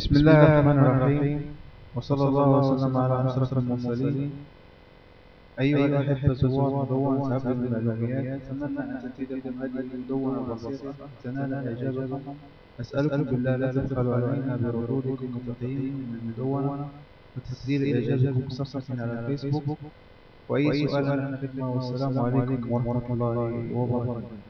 بسم الله الرحمن الرحيم، وصلى الله وسلم على أشرف المرسلين. أيها الأحبة زوار مدونة عبد المعلومات، أتمنى أن تفيدكم هذه المدونة البسيطة وتنال إعجابكم. أسألكم بالله لا تبخلوا علينا بردودكم وتقييمكم للمدونة وتسجيل إعجابكم بصفحتنا على الفيسبوك، وأي سؤال أنا خدمة. والسلام عليكم ورحمة الله وبركاته.